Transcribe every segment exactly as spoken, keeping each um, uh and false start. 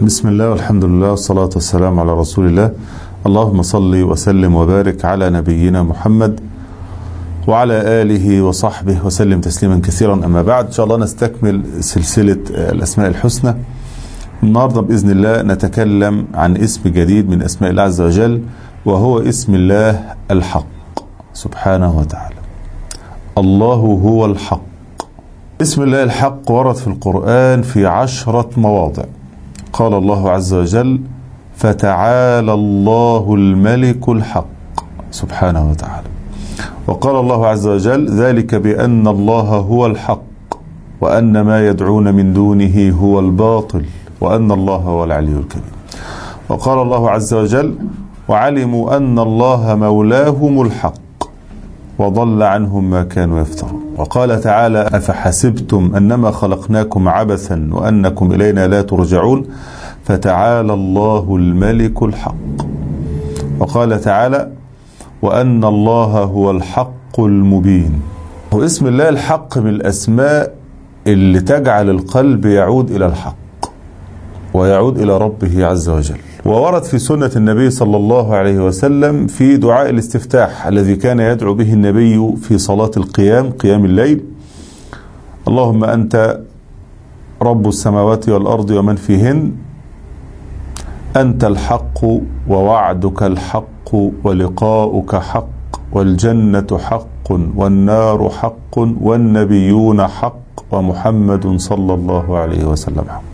بسم الله والحمد لله والصلاة والسلام على رسول الله. اللهم صل وسلم وبارك على نبينا محمد وعلى آله وصحبه وسلم تسليما كثيرا. أما بعد، إن شاء الله نستكمل سلسلة الأسماء الحسنى. النهاردة بإذن الله نتكلم عن اسم جديد من أسماء الله عز وجل، وهو اسم الله الحق سبحانه وتعالى. الله هو الحق. اسم الله الحق ورد في القرآن في عشرة مواضع. قال الله عز وجل: فتعالى الله الملك الحق سبحانه وتعالى. وقال الله عز وجل: ذلك بأن الله هو الحق وأن ما يدعون من دونه هو الباطل وأن الله هو العلي الكبير. وقال الله عز وجل: وعلموا أن الله مولاهم الحق وضل عنهم ما كانوا يفترون. وقال تعالى: أفحسبتم أنما خلقناكم عبثا وأنكم إلينا لا ترجعون فتعالى الله الملك الحق. وقال تعالى: وأن الله هو الحق المبين. واسم الله الحق من الأسماء اللي تجعل القلب يعود إلى الحق ويعود إلى ربه عز وجل. وورد في سنة النبي صلى الله عليه وسلم في دعاء الاستفتاح الذي كان يدعو به النبي في صلاة القيام قيام الليل: اللهم أنت رب السماوات والأرض ومن فيهن، أنت الحق ووعدك الحق ولقاؤك حق والجنة حق والنار حق والنبيون حق ومحمد صلى الله عليه وسلم حق.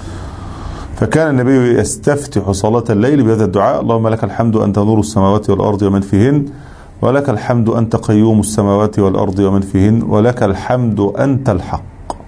فكان النبي يستفتح صلاة الليل بهذا الدعاء: اللهم لك الحمد أنت نور السماوات والأرض ومن فيهن، ولك الحمد أنت قيوم السماوات والأرض ومن فيهن، ولك الحمد أنت الحق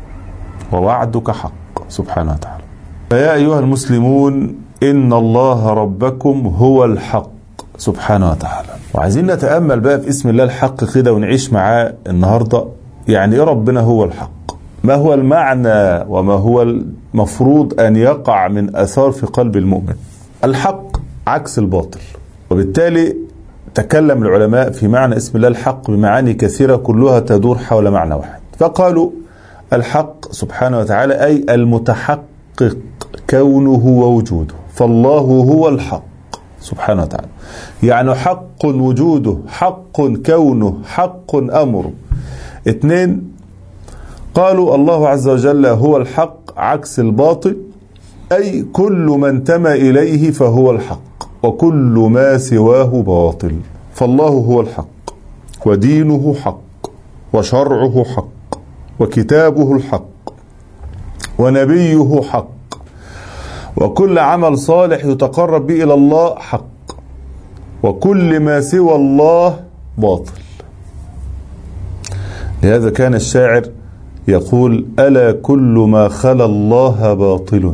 ووعدك حق سبحانه وتعالى. فيا أيها المسلمون، إن الله ربكم هو الحق سبحانه وتعالى. وعايزين نتأمل بقى في اسم الله الحق كده ونعيش معاه النهاردة. يعني إيه ربنا هو الحق؟ ما هو المعنى وما هو المفروض أن يقع من أثار في قلب المؤمن؟ الحق عكس الباطل، وبالتالي تكلم العلماء في معنى اسم الله الحق بمعاني كثيرة كلها تدور حول معنى واحد. فقالوا: الحق سبحانه وتعالى أي المتحقق كونه ووجوده، فالله هو الحق سبحانه وتعالى. يعني حق وجوده، حق كونه، حق أمره. اثنين، قالوا الله عز وجل هو الحق عكس الباطل، أي كل ما انتمى إليه فهو الحق وكل ما سواه باطل. فالله هو الحق ودينه حق وشرعه حق وكتابه الحق ونبيه حق، وكل عمل صالح يتقرب به إلى الله حق، وكل ما سوى الله باطل. لهذا كان الشاعر يقول: ألا كل ما خلا الله باطل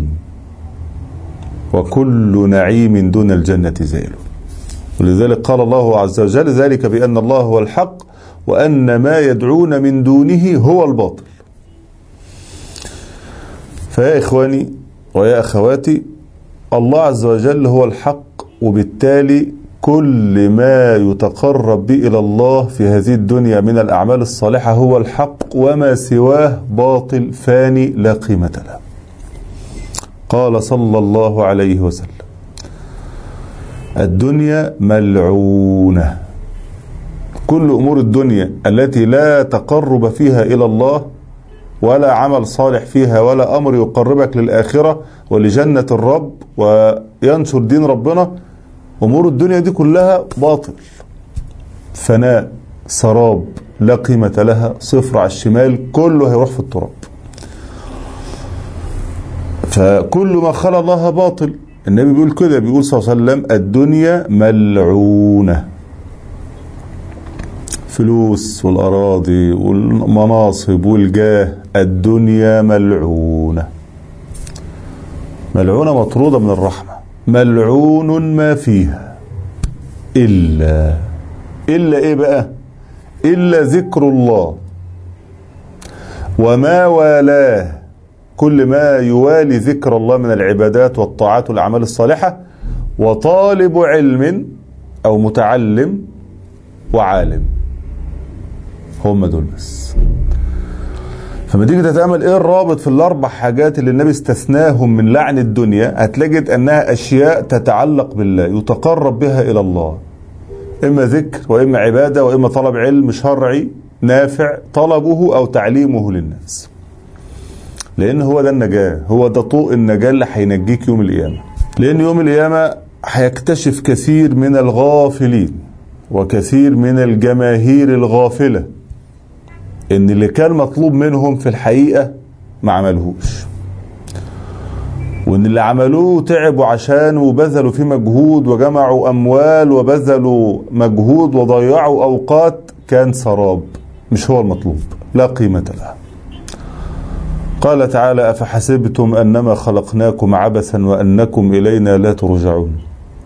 وكل نعيم دون الجنة زائل. ولذلك قال الله عز وجل: ذلك بأن الله هو الحق وأن ما يدعون من دونه هو الباطل. فيا إخواني ويا أخواتي، الله عز وجل هو الحق، وبالتالي كل ما يتقرب به إلى الله في هذه الدنيا من الأعمال الصالحة هو الحق، وما سواه باطل فاني لا قيمة له. قال صلى الله عليه وسلم: الدنيا ملعونة. كل أمور الدنيا التي لا تقرب فيها إلى الله ولا عمل صالح فيها ولا أمر يقربك للآخرة ولجنة الرب وينشر دين ربنا، أمور الدنيا دي كلها باطل، فناء، سراب، لا قيمة لها، صفر على الشمال، كله هيروح في التراب. فكل ما خلى الله باطل. النبي بيقول كده، بيقول صلى الله عليه وسلم: الدنيا ملعونة. فلوس والأراضي والمناصب والجاه، الدنيا ملعونة. ملعونة مطرودة من الرحمة. ملعون ما فيها إلا إلا إيه بقى؟ إلا ذكر الله وما والاه، كل ما يوالي ذكر الله من العبادات والطاعات والأعمال الصالحة، وطالب علم أو متعلم وعالم. هم دول بس. فما تيجي تتأمل ايه الرابط في الاربع حاجات اللي النبي استثناهم من لعن الدنيا، هتجد انها اشياء تتعلق بالله يتقرب بها الى الله، اما ذكر واما عبادة واما طلب علم شرعي نافع طلبه او تعليمه للناس. لان هو ده النجاة، هو ده طوق النجاة اللي هينجيك يوم القيامة. لان يوم القيامة هيكتشف كثير من الغافلين وكثير من الجماهير الغافلة ان اللي كان مطلوب منهم في الحقيقة ما عملهوش، وان اللي عملوه تعبوا عشان وبذلوا فيه مجهود وجمعوا اموال وبذلوا مجهود وضيعوا اوقات كان سراب، مش هو المطلوب، لا قيمة له. قال تعالى: أفحسبتم أنما خلقناكم عبثا وأنكم إلينا لا ترجعون.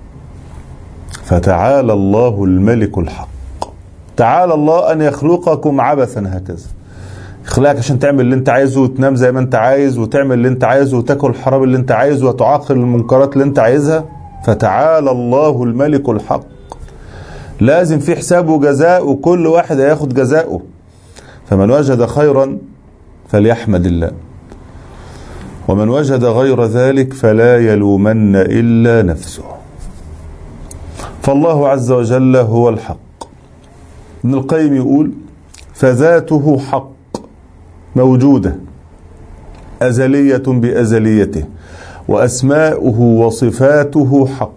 فتعالى الله الملك الحق. تعالى الله أن يخلقكم عبثا هكذا، يخلقك عشان تعمل اللي انت عايزه وتنام زي ما انت عايز وتعمل اللي انت عايزه وتاكل الحرام اللي انت عايزه وتعاقل المنكرات اللي انت عايزها. فتعالى الله الملك الحق. لازم في حساب وجزاء، وكل واحد هياخد جزاؤه. فمن وجد خيرا فليحمد الله، ومن وجد غير ذلك فلا يلومن إلا نفسه. فالله عز وجل هو الحق. ابن القيم يقول: فذاته حق موجودة أزلية بأزليته، وأسماؤه وصفاته حق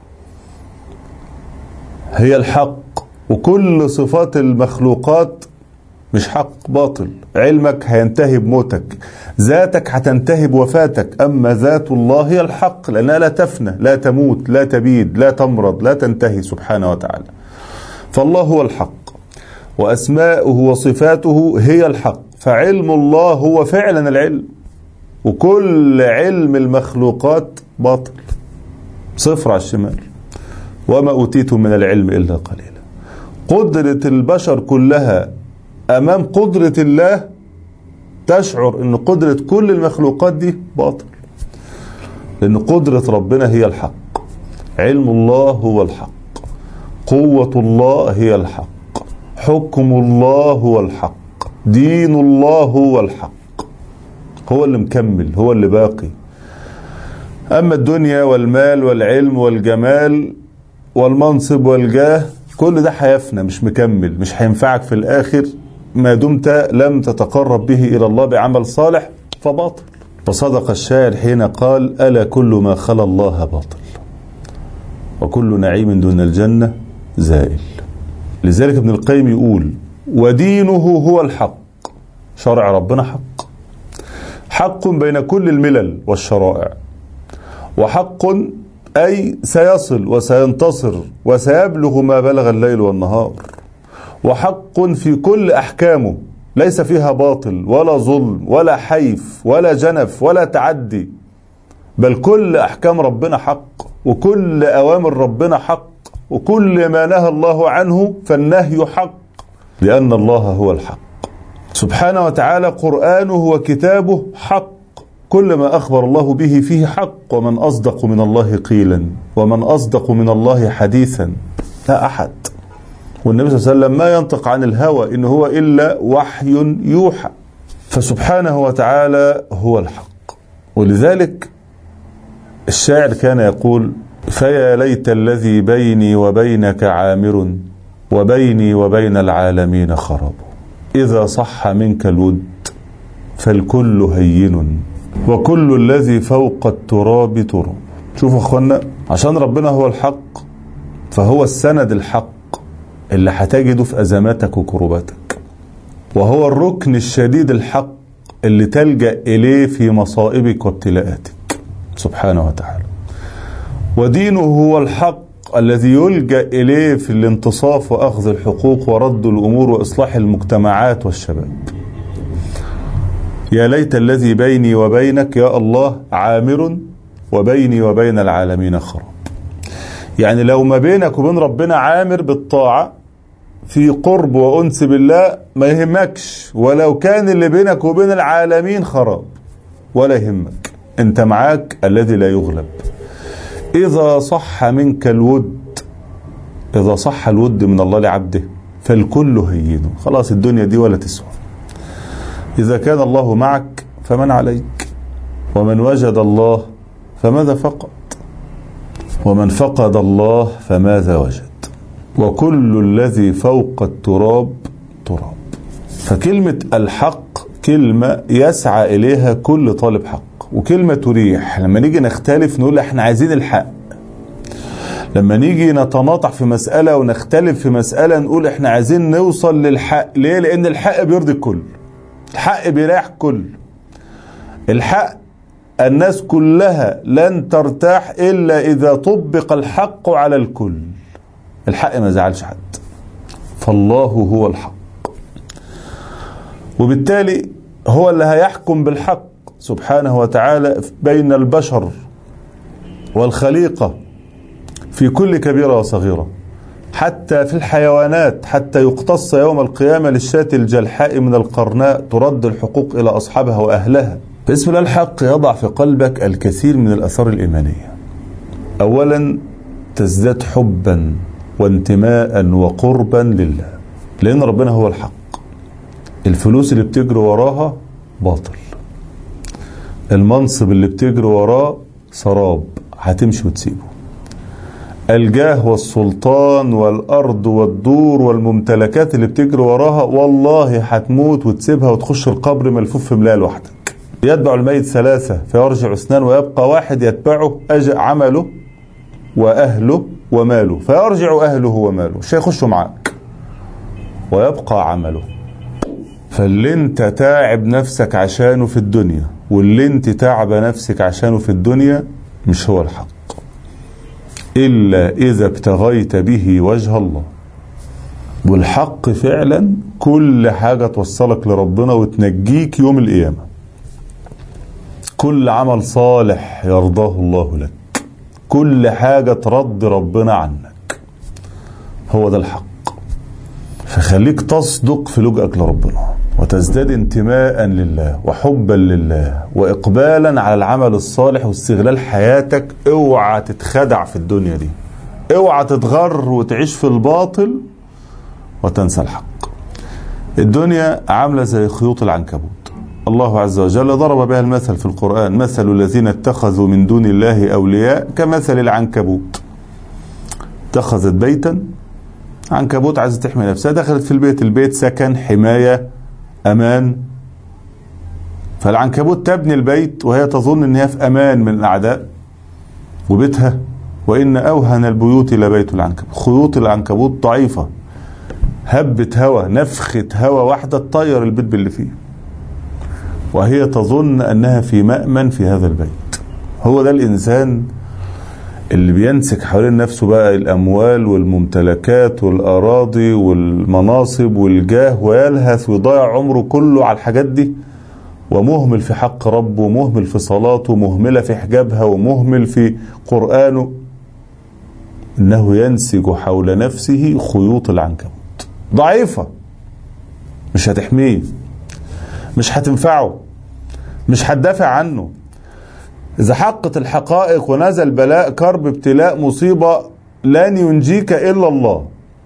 هي الحق، وكل صفات المخلوقات مش حق، باطل. علمك هينتهي بموتك، ذاتك هتنتهي بوفاتك، أما ذات الله هي الحق لأنها لا تفنى، لا تموت، لا تبيد، لا تمرض، لا تنتهي سبحانه وتعالى. فالله هو الحق، وأسماؤه وصفاته هي الحق. فعلم الله هو فعلا العلم، وكل علم المخلوقات باطل، صفر على الشمال. وما أوتيتم من العلم إلا قليلا. قدرة البشر كلها أمام قدرة الله تشعر أن قدرة كل المخلوقات دي باطل، لأن قدرة ربنا هي الحق، علم الله هو الحق، قوة الله هي الحق، حكم الله هو الحق، دين الله هو الحق، هو اللي مكمل، هو اللي باقي. أما الدنيا والمال والعلم والجمال والمنصب والجاه كل ده هيفنى، مش مكمل، مش هينفعك في الآخر ما دمت لم تتقرب به إلى الله بعمل صالح، فباطل. وصدق الشاعر حين قال: ألا كل ما خلا الله باطل، وكل نعيم دون الجنة زائل. لذلك ابن القيم يقول: ودينه هو الحق. شرع ربنا حق، حق بين كل الملل والشرائع، وحق أي سيصل وسينتصر وسيبلغ ما بلغ الليل والنهار، وحق في كل أحكامه ليس فيها باطل ولا ظلم ولا حيف ولا جنف ولا تعدي، بل كل أحكام ربنا حق، وكل أوامر ربنا حق، وكل ما نهى الله عنه فالنهي حق، لأن الله هو الحق سبحانه وتعالى. قرآنه وكتابه حق، كل ما أخبر الله به فيه حق. ومن أصدق من الله قيلا، ومن أصدق من الله حديثا، لا أحد. والنبي صلى الله عليه وسلم ما ينطق عن الهوى إن هو إلا وحي يوحى. فسبحانه وتعالى هو الحق. ولذلك الشاعر كان يقول: فيا ليت الذي بيني وبينك عامر، وبيني وبين العالمين خراب. إذا صح منك الود فالكل هين، وكل الذي فوق التراب تراب. شوفوا أخوانا، عشان ربنا هو الحق فهو السند الحق اللي هتجده في أزماتك وكروباتك، وهو الركن الشديد الحق اللي تلجأ إليه في مصائبك وابتلاءاتك سبحانه وتعالى. ودينه هو الحق الذي يلجأ إليه في الانتصاف وأخذ الحقوق ورد الأمور وإصلاح المجتمعات والشباب. يا ليت الذي بيني وبينك يا الله عامر، وبيني وبين العالمين خراب. يعني لو ما بينك وبين ربنا عامر بالطاعة في قرب وأنس بالله ما يهمكش، ولو كان اللي بينك وبين العالمين خراب ولا يهمك، انت معاك الذي لا يغلب. إذا صح منك الود، إذا صح الود من الله لعبده فالكل هين. خلاص الدنيا دي ولا تسوى. إذا كان الله معك فمن عليك، ومن وجد الله فماذا فقد، ومن فقد الله فماذا وجد، وكل الذي فوق التراب تراب. فكلمة الحق كلمة يسعى إليها كل طالب حق، وكلمة تريح. لما نيجي نختلف نقول احنا عايزين الحق، لما نيجي نتناطح في مسألة ونختلف في مسألة نقول احنا عايزين نوصل للحق. ليه؟ لأن الحق بيرضي الكل، الحق بيريح الكل. الحق الناس كلها لن ترتاح إلا إذا طبق الحق على الكل. الحق ما زعلش حد، فالله هو الحق، وبالتالي هو اللي هيحكم بالحق سبحانه وتعالى بين البشر والخليقة في كل كبيرة وصغيرة، حتى في الحيوانات، حتى يقتص يوم القيامة للشاة الجلحاء من القرناء ترد الحقوق إلى أصحابها وأهلها. باسم الله الحق يضع في قلبك الكثير من الآثار الإيمانية. أولا تزداد حبا وانتماء وقربا لله، لأن ربنا هو الحق. الفلوس اللي بتجري وراها باطل، المنصب اللي بتجري وراه سراب هتمشي وتسيبه، الجاه والسلطان والأرض والدور والممتلكات اللي بتجري وراها والله هتموت وتسيبها وتخش القبر ملفوف في ملاية لوحدك. يتبع الميت ثلاثة فيرجع اثنان ويبقى واحد يتبعه عمله وأهله وماله، فيرجع أهله وماله، مش هيخشوا معاك، ويبقى عمله. فاللي انت تعب نفسك عشانه في الدنيا واللي انت تعب نفسك عشانه في الدنيا مش هو الحق، إلا إذا ابتغيت به وجه الله. والحق فعلا كل حاجة توصلك لربنا وتنجيك يوم القيامة، كل عمل صالح يرضاه الله لك، كل حاجة ترضي ربنا عنك، هو ده الحق. فخليك تصدق في لجأك لربنا وتزداد انتماء لله وحبا لله وإقبالا على العمل الصالح واستغلال حياتك. اوعى تتخدع في الدنيا دي، اوعى تتغر وتعيش في الباطل وتنسى الحق. الدنيا عاملة زي خيوط العنكبوت، الله عز وجل ضرب بها المثل في القرآن: مثل الذين اتخذوا من دون الله أولياء كمثل العنكبوت اتخذت بيتا. عنكبوت عايزة تحمي نفسها، دخلت في البيت، البيت سكن، حماية، أمان. فالعنكبوت تبني البيت وهي تظن أنها في أمان من الأعداء وبيتها، وإن أوهن البيوت لبيت العنكبوت. خيوط العنكبوت ضعيفة، هبة هوا، نفخة هوا واحدة تطير البيت باللي فيه، وهي تظن أنها في مأمن في هذا البيت. هو ده الإنسان اللي بينسك حوالين نفسه بقى الأموال والممتلكات والأراضي والمناصب والجاه، ويلهث ويضيع عمره كله على الحاجات دي، ومهمل في حق ربه، ومهمل في صلاته، ومهملة في حجابها، ومهمل في قرآنه. إنه ينسج حول نفسه خيوط العنكبوت ضعيفة، مش هتحميه، مش هتنفعه، مش هتدافع عنه. إذا حقت الحقائق ونزل بلاء، كرب، ابتلاء، مصيبة، لن ينجيك إلا الله.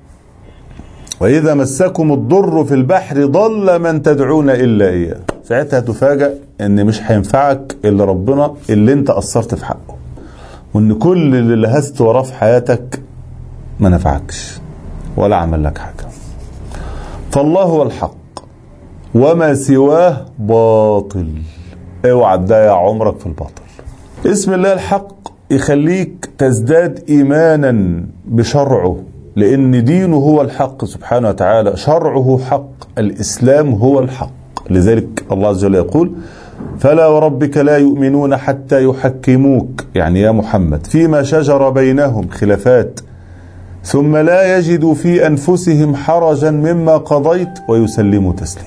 وإذا مسكم الضر في البحر ضل من تدعون إلا إياه. ساعتها تفاجأ إن مش هينفعك إلا ربنا اللي أنت قصرت في حقه، وإن كل اللي لهست وراه في حياتك ما نفعكش ولا عمل لك حاجة. فالله هو الحق وما سواه باطل. اوعى تضيع عمرك في الباطل. اسم الله الحق يخليك تزداد إيمانا بشرعه، لأن دينه هو الحق سبحانه وتعالى، شرعه حق، الإسلام هو الحق. لذلك الله عز وجل يقول: فلا وربك لا يؤمنون حتى يحكموك، يعني يا محمد، فيما شجر بينهم، خلافات، ثم لا يجدوا في أنفسهم حرجا مما قضيت ويسلموا تسليما.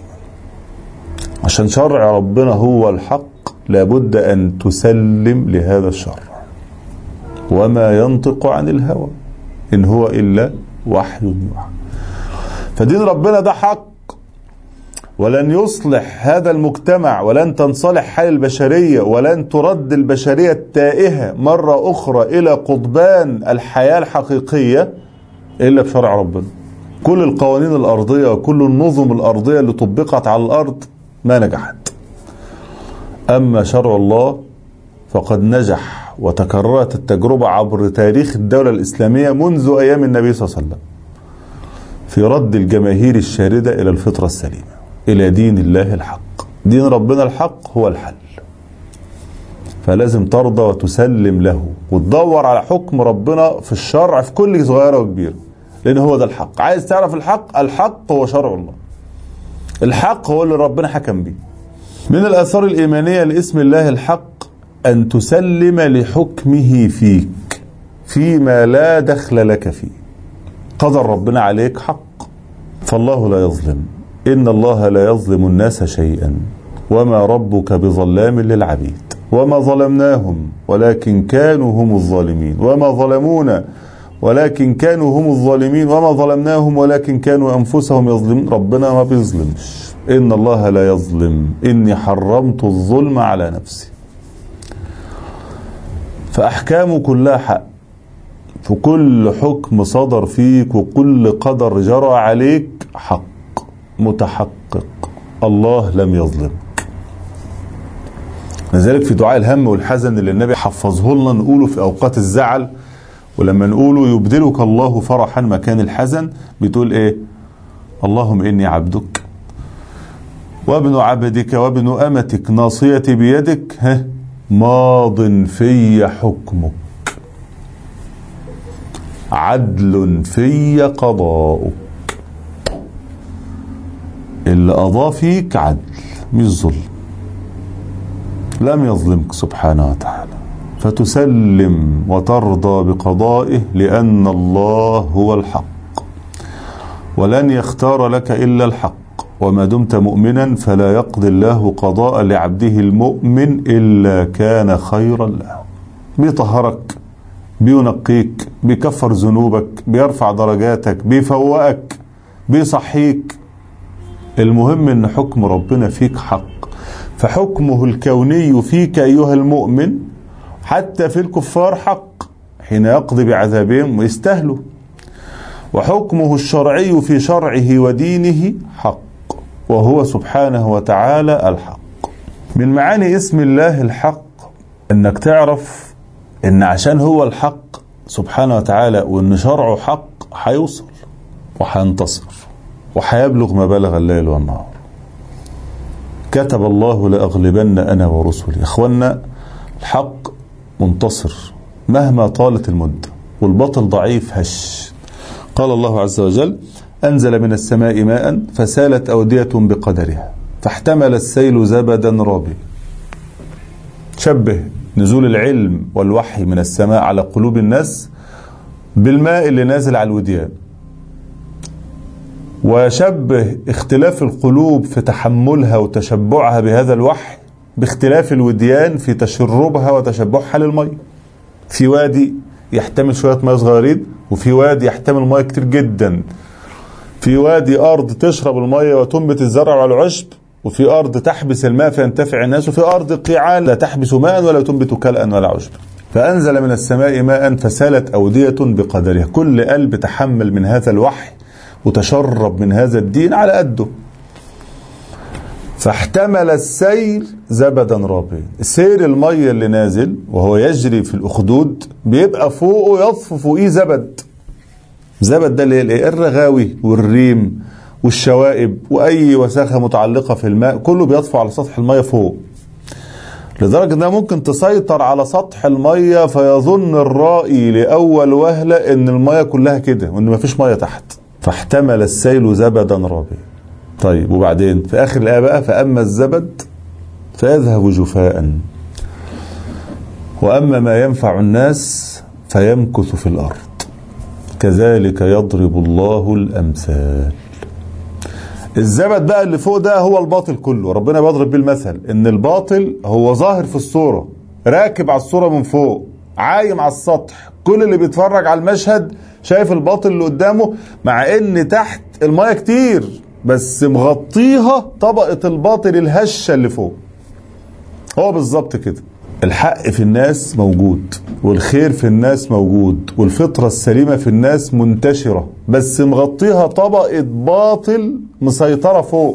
عشان شرع ربنا هو الحق لابد أن تسلم لهذا الشرع، وما ينطق عن الهوى إن هو إلا وحي يوحى. فدين ربنا ده حق، ولن يصلح هذا المجتمع، ولن تنصلح حال البشرية، ولن ترد البشرية التائهة مرة أخرى إلى قضبان الحياة الحقيقية إلا بشرع ربنا. كل القوانين الأرضية وكل النظم الأرضية اللي طبقت على الأرض ما نجحت. أما شرع الله فقد نجح، وتكررت التجربة عبر تاريخ الدولة الإسلامية منذ أيام النبي صلى الله عليه وسلم في رد الجماهير الشاردة إلى الفطرة السليمة، إلى دين الله الحق. دين ربنا الحق هو الحل، فلازم ترضى وتسلم له وتدور على حكم ربنا في الشرع في كل صغيرة وكبيرة، لأن هو ده الحق. عايز تعرف الحق؟ الحق هو شرع الله، الحق هو اللي ربنا حكم به. من الآثار الإيمانية لاسم الله الحق أن تسلم لحكمه فيك فيما لا دخل لك فيه. قدر ربنا عليك حق، فالله لا يظلم، إن الله لا يظلم الناس شيئا وما ربك بظلام للعبيد، وما ظلمناهم ولكن كانوا هم الظالمين، وما ظلمونا ولكن كانوا هم الظالمين، وما ظلمناهم ولكن كانوا أنفسهم يظلمون. ربنا ما بيظلمش، إن الله لا يظلم، إني حرمت الظلم على نفسي. فأحكامه كلها حق، فكل حكم صدر فيك وكل قدر جرى عليك حق متحقق. الله لم يظلمك. لذلك في دعاء الهم والحزن اللي النبي حفظه لنا نقوله في أوقات الزعل، ولما نقوله يبدلك الله فرحا مكان الحزن، بتقول ايه؟ اللهم إني عبدك وابن عبدك وابن أمتك ناصيتي بيدك ها ماض في حكمك عدل في قضاؤك. اللي قضاه فيك عدل مش ظلم، لم يظلمك سبحانه وتعالى، فتسلم وترضى بقضائه لأن الله هو الحق، ولن يختار لك إلا الحق. وما دمت مؤمنا فلا يقضي الله قضاء لعبده المؤمن إلا كان خيرا له. بيطهرك، بينقيك، بيكفر ذنوبك، بيرفع درجاتك، بيفوقك، بيصحيك. المهم ان حكم ربنا فيك حق، فحكمه الكوني فيك أيها المؤمن حتى في الكفار حق حين يقضي بعذابهم ويستهلوا، وحكمه الشرعي في شرعه ودينه حق، وهو سبحانه وتعالى الحق. من معاني اسم الله الحق انك تعرف ان عشان هو الحق سبحانه وتعالى وان شرعه حق هيوصل وهينتصر وهيبلغ ما بلغ الليل والنهار. كتب الله لأغلبن أنا ورسلي. إخوانا الحق منتصر مهما طالت المدة، والباطل ضعيف هش. قال الله عز وجل: أنزل من السماء ماء فسالت أودية بقدرها فاحتمل السيل زبدا رابيا. شبه نزول العلم والوحي من السماء على قلوب الناس بالماء اللي نازل على الوديان، وشبه اختلاف القلوب في تحملها وتشبعها بهذا الوحي باختلاف الوديان في تشربها وتشبعها للمية. في وادي يحتمل شوية مياه صغيرين، وفي وادي يحتمل مياه كتير جدا. في وادي أرض تشرب المية وتنبت الزرع والعشب، وفي أرض تحبس الماء فينتفع الناس، وفي أرض قيعان لا تحبس ماء ولا تنبت كلأ ولا عشب. فأنزل من السماء ماء فسالت أودية بقدرها. كل قلب تحمل من هذا الوحي وتشرب من هذا الدين على قده. فاحتمل السيل زبدا رابيا. سير المية اللي نازل وهو يجري في الأخدود بيبقى فوقه يطفو فوقيه زبد. زبد ده اللي هي الرغاوي والريم والشوائب وأي وساخة متعلقة في الماء كله بيطفو على سطح المية فوق، لدرجة انها ممكن تسيطر على سطح المية فيظن الرائي لأول وهلة ان المية كلها كده وان مفيش مية تحت. فاحتمل السيل زبدا رابيا. طيب وبعدين في آخر الآية بقى: فأما الزبد فيذهب جفاء وأما ما ينفع الناس فيمكث في الأرض كذلك يضرب الله الأمثال. الزبد بقى اللي فوق ده هو الباطل كله. ربنا بيضرب بيه المثل ان الباطل هو ظاهر في الصورة، راكب على الصورة من فوق، عايم على السطح، كل اللي بيتفرج على المشهد شايف الباطل اللي قدامه، مع ان تحت المية كتير بس مغطيها طبقة الباطل الهشة اللي فوق. هو بالظبط كده. الحق في الناس موجود، والخير في الناس موجود، والفطرة السليمة في الناس منتشرة، بس مغطيها طبقة باطل مسيطرة فوق.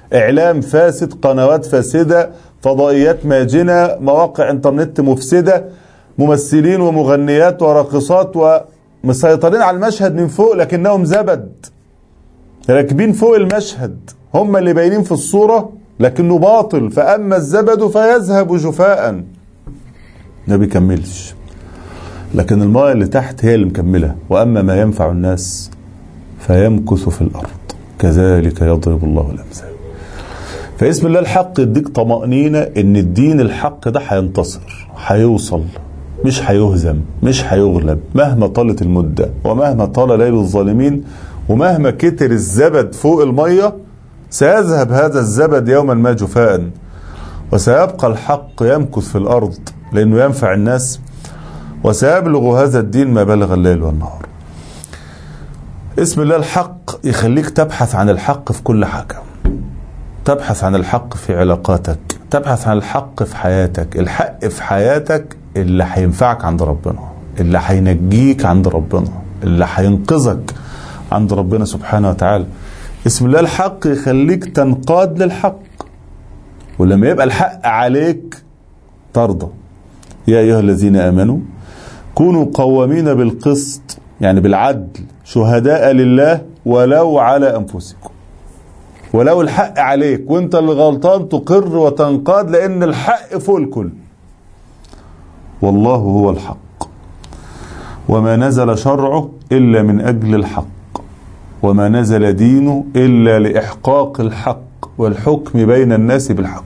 إعلام فاسد، قنوات فاسدة، فضائيات ماجنة، مواقع انترنت مفسدة، ممثلين ومغنيات وراقصات ومسيطرين على المشهد من فوق لكنهم زبد، راكبين فوق المشهد، هم اللي باينين في الصورة لكنه باطل. فأما الزبد فيذهب جفاء، ما بيكملش، لكن الماء اللي تحت هي اللي مكملة. وأما ما ينفع الناس فيمكث في الأرض كذلك يضرب الله الأمثال. فاسم الله الحق يديك طمأنينة ان الدين الحق ده هينتصر، هيوصل، مش هيهزم، مش هيغلب مهما طالت المدة ومهما طال ليل الظالمين ومهما كتر الزبد فوق المية. سيذهب هذا الزبد يوما ما جفاء، وسيبقى الحق يمكث في الأرض لأنه ينفع الناس، وسيبلغ هذا الدين ما بلغ الليل والنهار. اسم الله الحق يخليك تبحث عن الحق في كل حاجة، تبحث عن الحق في علاقاتك، تبحث عن الحق في حياتك. الحق في حياتك اللي هينفعك عند ربنا، اللي هينجيك عند ربنا، اللي هينقذك عند ربنا سبحانه وتعالى. اسم الله الحق يخليك تنقاد للحق، ولما يبقى الحق عليك ترضى. يا أيها الذين آمنوا كونوا قوامين بالقسط، يعني بالعدل، شهداء لله ولو على أنفسكم. ولو الحق عليك وانت اللي غلطان تقر وتنقاد، لأن الحق فوق الكل. والله هو الحق، وما نزل شرعه إلا من أجل الحق، وما نزل دينه إلا لإحقاق الحق والحكم بين الناس بالحق.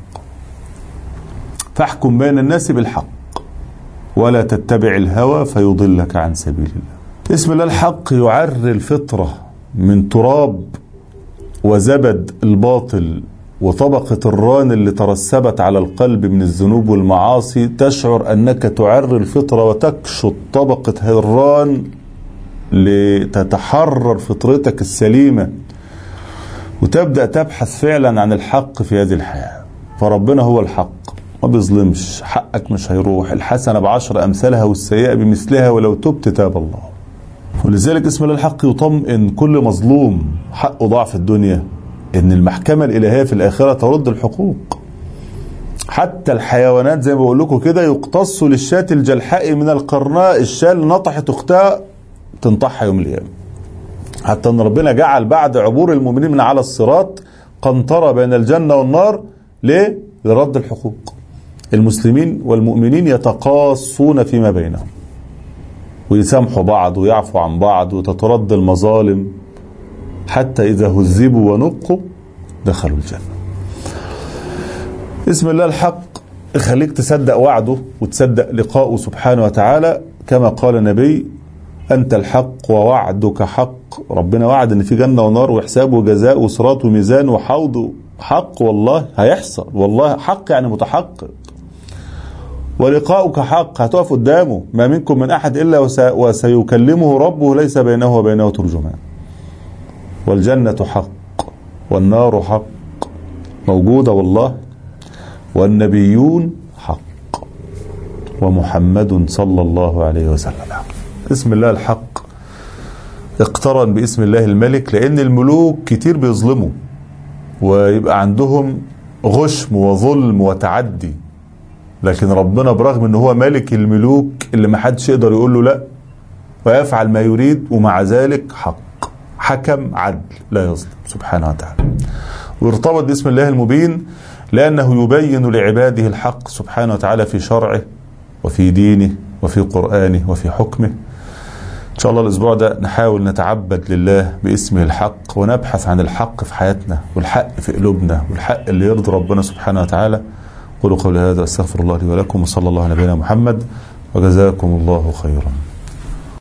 فاحكم بين الناس بالحق ولا تتبع الهوى فيضلك عن سبيل الله. اسم الله الحق يعري الفطرة من تراب وزبد الباطل وطبقة الران اللي ترسبت على القلب من الذنوب والمعاصي. تشعر أنك تعري الفطرة وتكشط طبقة الران لتتحرر فطرتك السليمة، وتبدأ تبحث فعلا عن الحق في هذه الحياة. فربنا هو الحق، ما بيظلمش، حقك مش هيروح، الحسنة بعشر أمثالها والسيئة بمثلها ولو تبت تاب الله. ولذلك اسم الله الحق يطمئن كل مظلوم حقه ضاع في الدنيا، ان المحكمة الإلهية في الآخرة ترد الحقوق. حتى الحيوانات زي ما بقول لكم كده يقتص للشاة الجلحاء من القرناء، الشاة اللي نطحت اختها تنطحها يوم القيامة. حتى ان ربنا جعل بعد عبور المؤمنين من على الصراط قنطرة بين الجنة والنار. ليه؟ لرد الحقوق. المسلمين والمؤمنين يتقاصون فيما بينهم ويسامحوا بعض ويعفوا عن بعض وتترد المظالم، حتى إذا هذبوا ونقوا دخلوا الجنة. اسم الله الحق يخليك تصدق وعده وتصدق لقاءه سبحانه وتعالى، كما قال النبي: أنت الحق ووعدك حق. ربنا وعد أن في جنة ونار وحساب وجزاء وصراط وميزان وحوض، حق والله هيحصل، والله حق يعني متحقق. ولقاؤك حق، هتقف قدامه، ما منكم من أحد إلا وسيكلمه ربه ليس بينه وبينه ترجمان. والجنة حق والنار حق موجودة والله، والنبيون حق ومحمد صلى الله عليه وسلم حق. اسم الله الحق اقترن باسم الله الملك، لأن الملوك كتير بيظلموا ويبقى عندهم غشم وظلم وتعدي، لكن ربنا برغم ان هو ملك الملوك اللي ما حدش يقدر يقول له لا، ويفعل ما يريد، ومع ذلك حق، حكم عدل لا يظلم سبحانه وتعالى. وارتبط باسم الله المبين لأنه يبين لعباده الحق سبحانه وتعالى في شرعه وفي دينه وفي قرآنه وفي حكمه. إن شاء الله الأسبوع ده نحاول نتعبد لله باسمه الحق، ونبحث عن الحق في حياتنا والحق في قلوبنا والحق اللي يرضي ربنا سبحانه وتعالى. قولوا قولي هذا، استغفر الله لي ولكم، وصلى الله على نبينا محمد، وجزاكم الله خيرا.